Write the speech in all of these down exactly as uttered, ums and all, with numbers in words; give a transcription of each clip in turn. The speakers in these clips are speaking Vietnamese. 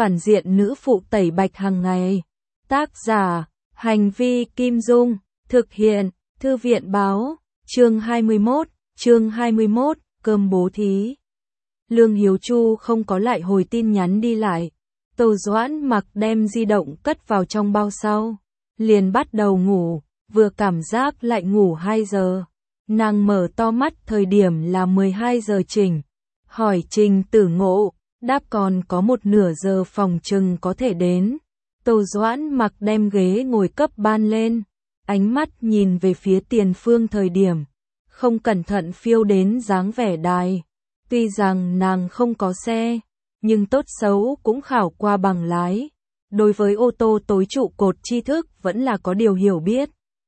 phản diện nữ phụ tẩy bạch hàng ngày. Tác giả, Hành vi Kim Dung, thực hiện, Thư viện báo, chương hai mươi mốt, chương hai mươi mốt, cơm bố thí. Lương Hiếu Chu không có lại hồi tin nhắn đi lại. Tô Doãn Mặc đem di động cất vào trong bao sau, liền bắt đầu ngủ, vừa cảm giác lại ngủ hai giờ. Nàng mở to mắt thời điểm là mười hai giờ chỉnh, hỏi Trình Tử Ngộ, đáp còn có một nửa giờ phòng chừng có thể đến. Tô Doãn Mặc đem ghế ngồi cấp ban lên, ánh mắt nhìn về phía tiền phương thời điểm, không cẩn thận phiêu đến dáng vẻ đài. Tuy rằng nàng không có xe, nhưng tốt xấu cũng khảo qua bằng lái. Đối với ô tô tối trụ cột tri thức vẫn là có điều hiểu biết.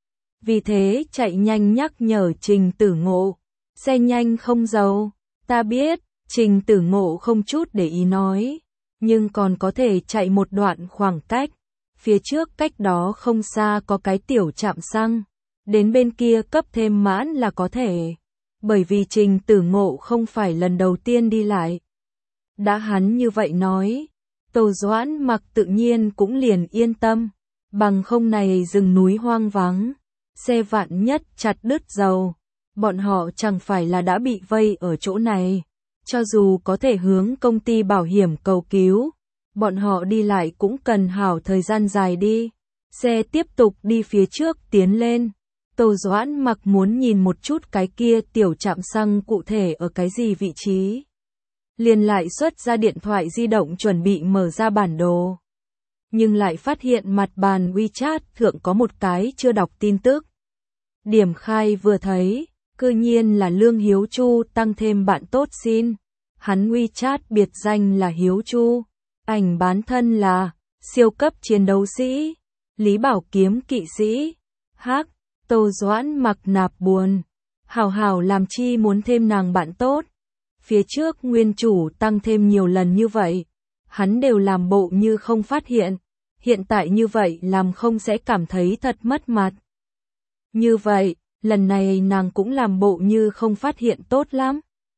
Vì thế chạy nhanh nhắc nhở Trình Tử Ngộ, xe nhanh không dầu. Ta biết, Trình Tử Ngộ không chút để ý nói, nhưng còn có thể chạy một đoạn khoảng cách. Phía trước cách đó không xa có cái tiểu trạm xăng, đến bên kia cấp thêm mãn là có thể. Bởi vì Trình Tử Ngộ không phải lần đầu tiên đi lại. Đã hắn như vậy nói, Tô Doãn Mặc tự nhiên cũng liền yên tâm, bằng không này rừng núi hoang vắng, xe vạn nhất chặt đứt dầu, bọn họ chẳng phải là đã bị vây ở chỗ này. Cho dù có thể hướng công ty bảo hiểm cầu cứu, bọn họ đi lại cũng cần hảo thời gian dài đi. Xe tiếp tục đi phía trước tiến lên. Tô Doãn Mặc muốn nhìn một chút cái kia tiểu trạm xăng cụ thể ở cái gì vị trí. Liền lại xuất ra điện thoại di động chuẩn bị mở ra bản đồ. Nhưng lại phát hiện mặt bàn WeChat thượng có một cái chưa đọc tin tức. Điểm khai vừa thấy, cư nhiên là Lương Hiếu Chu tăng thêm bạn tốt xin. Hắn WeChat biệt danh là Hiếu Chu, ảnh bán thân là siêu cấp chiến đấu sĩ, Lý Bảo Kiếm kỵ sĩ. Hắc, Tô Doãn Mặc nạp buồn, hảo hảo làm chi muốn thêm nàng bạn tốt. Phía trước nguyên chủ tăng thêm nhiều lần như vậy, hắn đều làm bộ như không phát hiện, hiện tại như vậy làm không sẽ cảm thấy thật mất mặt. Như vậy, lần này nàng cũng làm bộ như không phát hiện tốt lắm.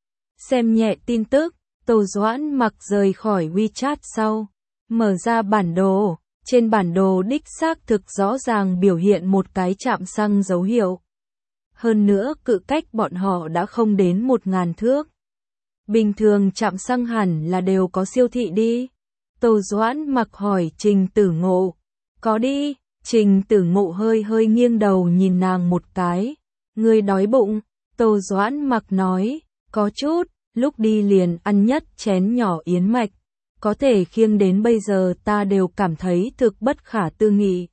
Xem nhẹ tin tức, Tô Doãn Mặc rời khỏi WeChat sau, mở ra bản đồ, trên bản đồ đích xác thực rõ ràng biểu hiện một cái trạm xăng dấu hiệu. Hơn nữa cự cách bọn họ đã không đến một ngàn thước. Bình thường trạm xăng hẳn là đều có siêu thị đi. Tô Doãn Mặc hỏi Trình Tử Ngộ, có đi. Trình Tử Ngộ hơi hơi nghiêng đầu nhìn nàng một cái, ngươi đói bụng? Tô Doãn Mặc nói, có chút, lúc đi liền ăn nhất chén nhỏ yến mạch, có thể khiêng đến bây giờ ta đều cảm thấy thực bất khả tư nghị.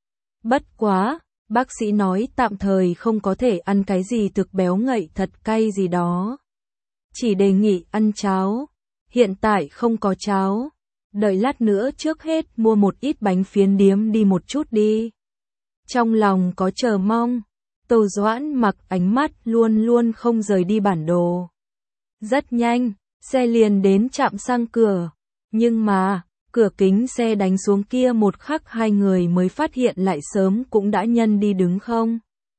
Bất quá, bác sĩ nói tạm thời không có thể ăn cái gì thực béo ngậy thật cay gì đó. Chỉ đề nghị ăn cháo, hiện tại không có cháo, đợi lát nữa trước hết mua một ít bánh phiến điếm đi một chút đi. Trong lòng có chờ mong, Tô Doãn Mặc ánh mắt luôn luôn không rời đi bản đồ. Rất nhanh, xe liền đến trạm xăng cửa, nhưng mà, cửa kính xe đánh xuống kia một khắc hai người mới phát hiện lại sớm cũng đã nhân đi đứng không.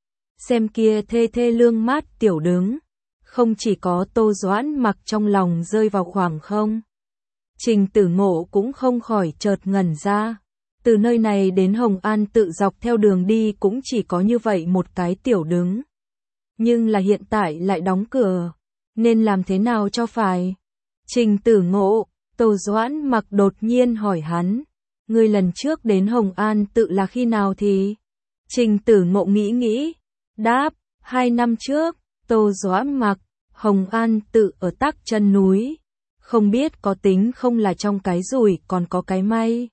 Xem kia thê thê lương mát tiểu đứng, không chỉ có Tô Doãn Mặc trong lòng rơi vào khoảng không. Trình Tử Ngộ cũng không khỏi chợt ngẩn ra, từ nơi này đến Hồng An tự dọc theo đường đi cũng chỉ có như vậy một cái tiểu đứng. Nhưng là hiện tại lại đóng cửa, nên làm thế nào cho phải? Trình Tử Ngộ, Tô Doãn Mặc đột nhiên hỏi hắn, ngươi lần trước đến Hồng An tự là khi nào thì? Trình Tử Ngộ nghĩ nghĩ, đáp, hai năm trước. Tô Doãn Mặc, Hồng An tự ở Tắc Chân núi, không biết có tính không là trong cái rủi còn có cái may.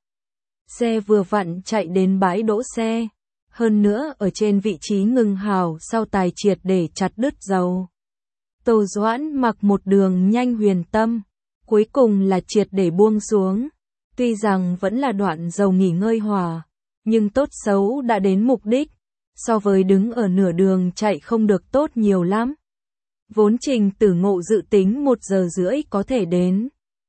Xe vừa vặn chạy đến bãi đỗ xe, hơn nữa ở trên vị trí ngừng hào sau tài triệt để chặt đứt dầu. Tô Doãn Mặc một đường nhanh huyền tâm, cuối cùng là triệt để buông xuống. Tuy rằng vẫn là đoạn dầu nghỉ ngơi hòa, nhưng tốt xấu đã đến mục đích, so với đứng ở nửa đường chạy không được tốt nhiều lắm. Vốn Trình Tử Ngộ dự tính một giờ rưỡi có thể đến.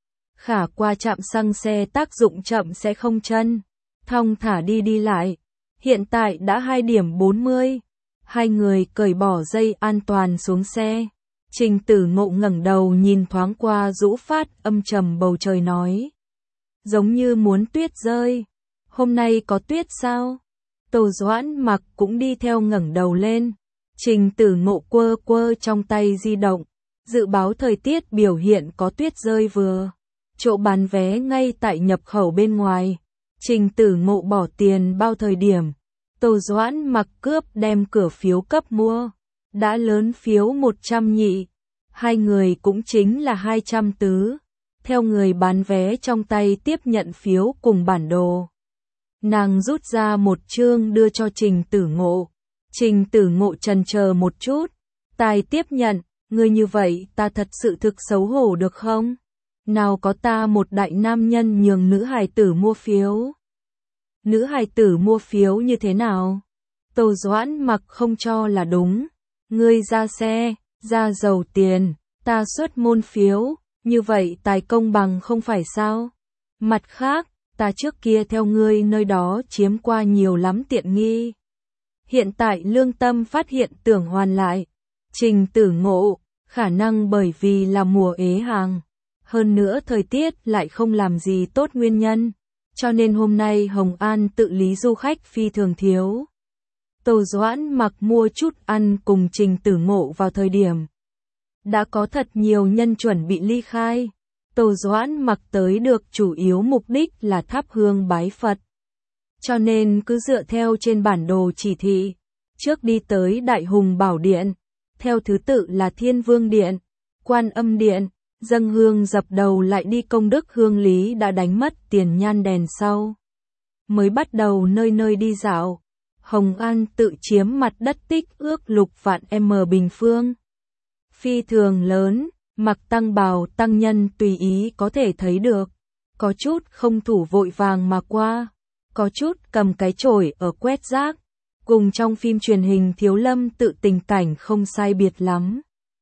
Khả qua trạm xăng xe tác dụng chậm sẽ không chân, thong thả đi đi lại. Hiện tại đã hai điểm bốn mươi, hai người cởi bỏ dây an toàn xuống xe. Trình Tử Ngộ ngẩng đầu nhìn thoáng qua rũ phát âm trầm bầu trời nói, giống như muốn tuyết rơi. Hôm nay có tuyết sao? Tô Doãn Mặc cũng đi theo ngẩng đầu lên. Trình Tử Ngộ quơ quơ trong tay di động, dự báo thời tiết biểu hiện có tuyết rơi vừa. Chỗ bán vé ngay tại nhập khẩu bên ngoài. Trình Tử Ngộ bỏ tiền bao thời điểm. Tô Doãn Mặc cướp đem cửa phiếu cấp mua. Đã lớn phiếu một trăm nhị. Hai người cũng chính là hai trăm tứ. Theo người bán vé trong tay tiếp nhận phiếu cùng bản đồ. Nàng rút ra một chương đưa cho Trình Tử Ngộ. Trình Tử Ngộ chần chờ một chút. Tài tiếp nhận, người như vậy ta thật sự thực xấu hổ được không? Nào có ta một đại nam nhân nhường nữ hài tử mua phiếu. Nữ hài tử mua phiếu như thế nào? Tô Doãn Mặc không cho là đúng. Ngươi ra xe, ra giàu tiền, ta xuất môn phiếu, như vậy tài công bằng không phải sao? Mặt khác, ta trước kia theo ngươi nơi đó chiếm qua nhiều lắm tiện nghi. Hiện tại lương tâm phát hiện tưởng hoàn lại. Trình Tử Ngộ, khả năng bởi vì là mùa ế hàng. Hơn nữa thời tiết lại không làm gì tốt nguyên nhân. Cho nên hôm nay Hồng An tự lý du khách phi thường thiếu. Tô Doãn Mặc mua chút ăn cùng Trình Tử Ngộ vào thời điểm. Đã có thật nhiều nhân chuẩn bị ly khai. Tô Doãn Mặc tới được chủ yếu mục đích là thắp hương bái Phật. Cho nên cứ dựa theo trên bản đồ chỉ thị. Trước đi tới Đại Hùng Bảo Điện. Theo thứ tự là Thiên Vương Điện, Quan Âm Điện. Dâng hương dập đầu lại đi công đức hương lý đã đánh mất tiền nhan đèn sau. Mới bắt đầu nơi nơi đi dạo. Hồng An tự chiếm mặt đất tích ước lục vạn m bình phương. Phi thường lớn, mặc tăng bào tăng nhân tùy ý có thể thấy được. Có chút không thủ vội vàng mà qua. Có chút cầm cái chổi ở quét rác. Cùng trong phim truyền hình Thiếu Lâm tự tình cảnh không sai biệt lắm.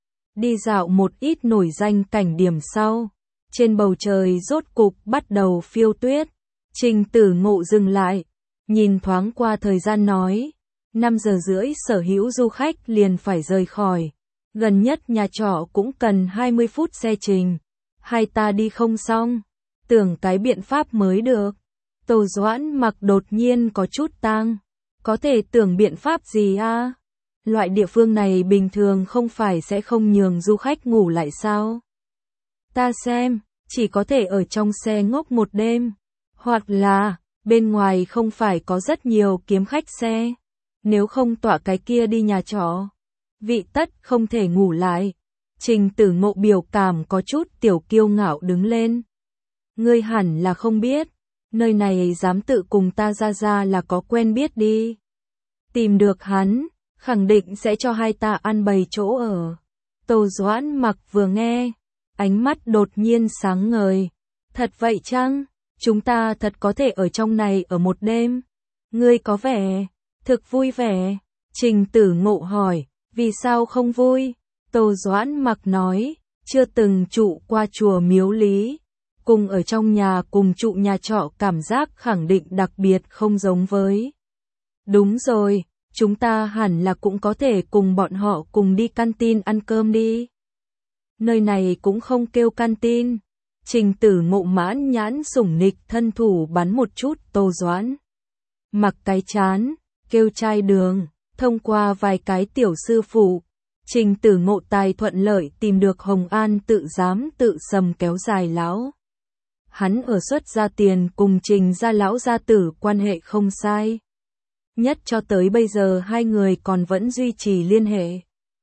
Đi dạo một ít nổi danh cảnh điểm sau. Trên bầu trời rốt cục bắt đầu phiêu tuyết. Trình Tử Ngộ dừng lại. Nhìn thoáng qua thời gian nói. năm giờ rưỡi sở hữu du khách liền phải rời khỏi. Gần nhất nhà trọ cũng cần hai mươi phút xe trình. Hai ta đi không xong. Tưởng cái biện pháp mới được. Tô Doãn Mặc đột nhiên có chút tang. Có thể tưởng biện pháp gì a? Loại địa phương này bình thường không phải sẽ không nhường du khách ngủ lại sao? Ta xem, chỉ có thể ở trong xe ngốc một đêm. Hoặc là, bên ngoài không phải có rất nhiều kiếm khách xe. Nếu không tọa cái kia đi nhà trọ. Vị tất không thể ngủ lại. Trình Tử Ngộ biểu cảm có chút tiểu kiêu ngạo đứng lên. Ngươi hẳn là không biết. Nơi này dám tự cùng ta ra ra là có quen biết đi. Tìm được hắn. Khẳng định sẽ cho hai ta ăn bầy chỗ ở. Tô Doãn Mặc vừa nghe, ánh mắt đột nhiên sáng ngời. Thật vậy chăng? Chúng ta thật có thể ở trong này ở một đêm. Ngươi có vẻ thực vui vẻ. Trình Tử Ngộ hỏi, vì sao không vui? Tô Doãn Mặc nói, chưa từng trụ qua chùa Miếu Lý. Cùng ở trong nhà cùng trụ nhà trọ cảm giác khẳng định đặc biệt không giống với. Đúng rồi. Chúng ta hẳn là cũng có thể cùng bọn họ cùng đi canteen ăn cơm đi. Nơi này cũng không kêu canteen. Trình Tử Ngộ mãn nhãn sủng nịch thân thủ bắn một chút Tô Doãn. Mặc cái chán, kêu chai đường, thông qua vài cái tiểu sư phụ. Trình Tử Ngộ tài thuận lợi tìm được Hồng An tự dám tự sầm kéo dài lão. Hắn ở xuất gia tiền cùng Trình gia lão gia tử quan hệ không sai. Nhất cho tới bây giờ hai người còn vẫn duy trì liên hệ.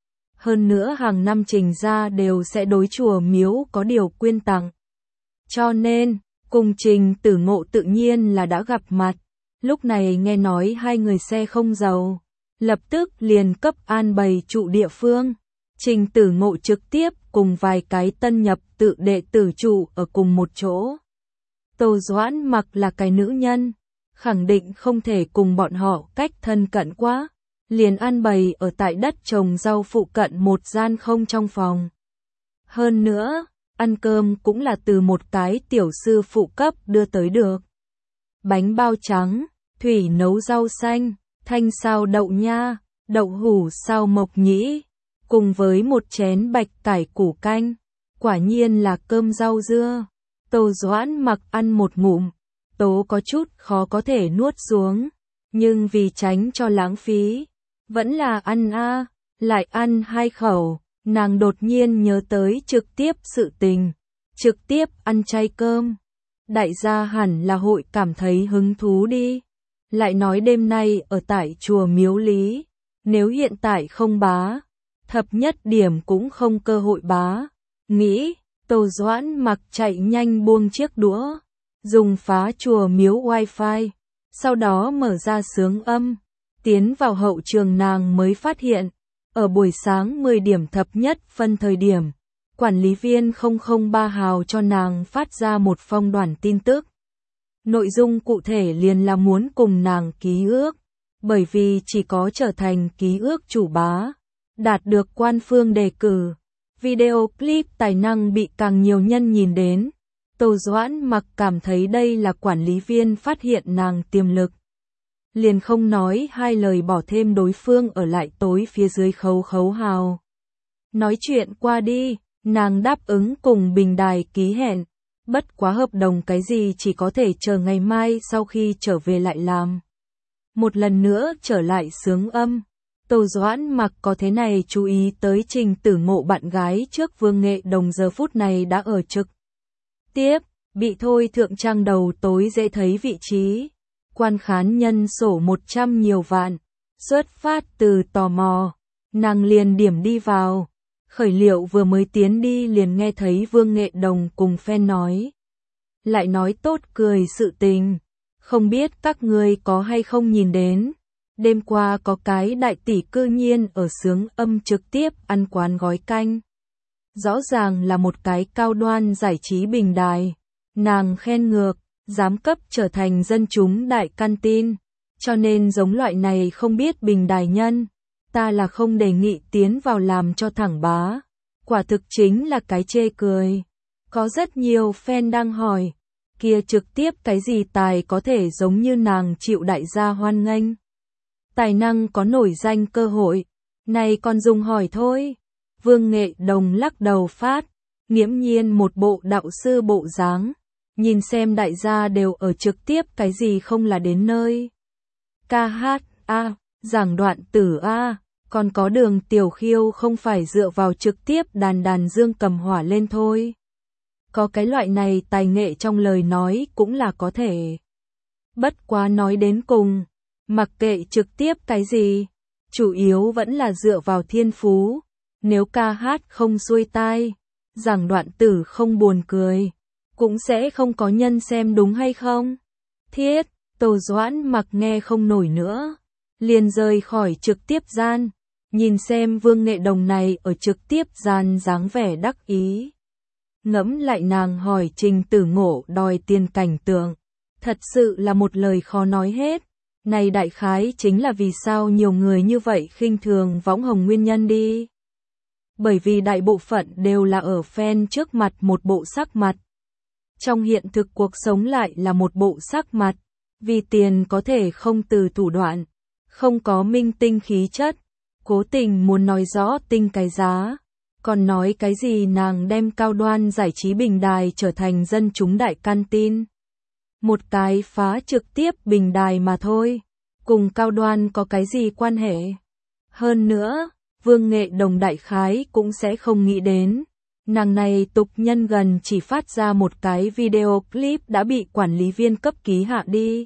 Hơn nữa hàng năm Trình gia đều sẽ đối chùa miếu có điều quyên tặng. Cho nên, cùng Trình Tử Ngộ tự nhiên là đã gặp mặt. Lúc này nghe nói hai người xe không giàu. Lập tức liền cấp an bày trụ địa phương. Trình Tử Ngộ trực tiếp cùng vài cái tân nhập tự đệ tử trụ ở cùng một chỗ. Tô Doãn Mặc là cái nữ nhân. Khẳng định không thể cùng bọn họ cách thân cận quá, liền an bày ở tại đất trồng rau phụ cận một gian không trong phòng. Hơn nữa, ăn cơm cũng là từ một cái tiểu sư phụ cấp đưa tới được. Bánh bao trắng, thủy nấu rau xanh, thanh sao đậu nha, đậu hủ sao mộc nhĩ, cùng với một chén bạch cải củ canh, quả nhiên là cơm rau dưa. Tô Doãn Mặc ăn một ngụm, tố có chút khó có thể nuốt xuống, nhưng vì tránh cho lãng phí, vẫn là ăn a, lại ăn hai khẩu, nàng đột nhiên nhớ tới trực tiếp sự tình, trực tiếp ăn chay cơm. Đại gia hẳn là hội cảm thấy hứng thú đi. Lại nói đêm nay ở tại chùa Miếu Lý, nếu hiện tại không bá, thập nhất điểm cũng không cơ hội bá. Nghĩ, Tô Doãn Mặc chạy nhanh buông chiếc đũa, dùng phá chùa Miếu wifi, sau đó mở ra xướng âm, tiến vào hậu trường nàng mới phát hiện, ở buổi sáng mười điểm thập nhất phân thời điểm, quản lý viên không không ba hào cho nàng phát ra một phong đoản tin tức. Nội dung cụ thể liền là muốn cùng nàng ký ước, bởi vì chỉ có trở thành ký ước chủ bá, đạt được quan phương đề cử, video clip tài năng bị càng nhiều nhân nhìn đến. Tô Doãn Mặc cảm thấy đây là quản lý viên phát hiện nàng tiềm lực. Liền không nói hai lời bỏ thêm đối phương ở lại tối phía dưới khấu khấu hào. Nói chuyện qua đi, nàng đáp ứng cùng bình đài ký hẹn, bất quá hợp đồng cái gì chỉ có thể chờ ngày mai sau khi trở về lại làm. Một lần nữa trở lại xướng âm, Tô Doãn Mặc có thế này chú ý tới Trình Tử Ngộ bạn gái trước Vương Nghệ Đồng giờ phút này đã ở trực tiếp, bị thôi thượng trang đầu tối dễ thấy vị trí. Quan khán nhân sổ một trăm nhiều vạn, xuất phát từ tò mò, nàng liền điểm đi vào. Khởi liệu vừa mới tiến đi liền nghe thấy Vương Nghệ Đồng cùng fan nói. Lại nói tốt cười sự tình, không biết các người có hay không nhìn đến. Đêm qua có cái đại tỷ cư nhiên ở xướng âm trực tiếp ăn quán gói canh. Rõ ràng là một cái cao đoan giải trí bình đài, nàng khen ngược. Giám cấp trở thành dân chúng đại căn tin, cho nên giống loại này không biết bình đài nhân, ta là không đề nghị tiến vào làm cho thẳng bá, quả thực chính là cái chê cười. Có rất nhiều fan đang hỏi, kia trực tiếp cái gì tài có thể giống như nàng chịu đại gia hoan nghênh. Tài năng có nổi danh cơ hội, này còn dùng hỏi thôi. Vương Nghệ Đồng lắc đầu phát, nghiễm nhiên một bộ đạo sư bộ dáng. Nhìn xem đại gia đều ở trực tiếp cái gì không là đến nơi. Ca hát, a, giảng đoạn tử a, còn có Đường Tiểu Khiêu không phải dựa vào trực tiếp đàn đàn dương cầm hỏa lên thôi. Có cái loại này tài nghệ trong lời nói cũng là có thể. Bất quá nói đến cùng, mặc kệ trực tiếp cái gì, chủ yếu vẫn là dựa vào thiên phú. Nếu ca hát không xuôi tai, giảng đoạn tử không buồn cười, cũng sẽ không có nhân xem đúng hay không? Thiết, Tô Doãn Mặc nghe không nổi nữa, liền rời khỏi trực tiếp gian, nhìn xem Vương Nghệ Đồng này ở trực tiếp gian dáng vẻ đắc ý. Ngẫm lại nàng hỏi Trình Tử Ngộ đòi tiền cảnh tượng, thật sự là một lời khó nói hết. Này đại khái chính là vì sao nhiều người như vậy khinh thường võng hồng nguyên nhân đi. Bởi vì đại bộ phận đều là ở fan trước mặt một bộ sắc mặt. Trong hiện thực cuộc sống lại là một bộ sắc mặt, vì tiền có thể không từ thủ đoạn, không có minh tinh khí chất, cố tình muốn nói rõ tinh cái giá, còn nói cái gì nàng đem cao đoan giải trí bình đài trở thành dân chúng đại căn tin. Một cái phá trực tiếp bình đài mà thôi, cùng cao đoan có cái gì quan hệ. Hơn nữa, Vương Nghệ Đồng đại khái cũng sẽ không nghĩ đến. Nàng này tục nhân gần chỉ phát ra một cái video clip đã bị quản lý viên cấp ký hạ đi.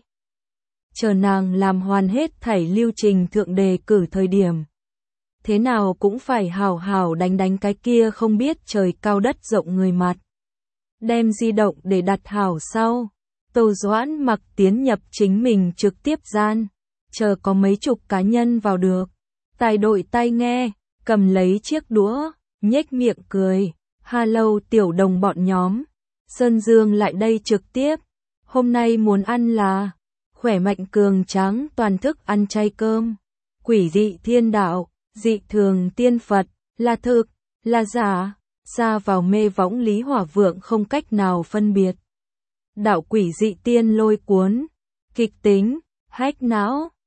Chờ nàng làm hoàn hết thảy lưu trình thượng đề cử thời điểm. Thế nào cũng phải hào hào đánh đánh cái kia không biết trời cao đất rộng người mặt. Đem di động để đặt hảo sau. Tô Doãn Mặc tiến nhập chính mình trực tiếp gian. Chờ có mấy chục cá nhân vào được. Tài đội tai nghe, cầm lấy chiếc đũa, nhếch miệng cười. Hello tiểu đồng bọn nhóm, Sơn Dương lại đây trực tiếp, hôm nay muốn ăn là khỏe mạnh cường tráng toàn thức ăn chay cơm, quỷ dị thiên đạo, dị thường tiên Phật, là thực, là giả, xa vào mê võng Lý Hỏa Vượng không cách nào phân biệt. Đạo quỷ dị tiên lôi cuốn, kịch tính, hách não,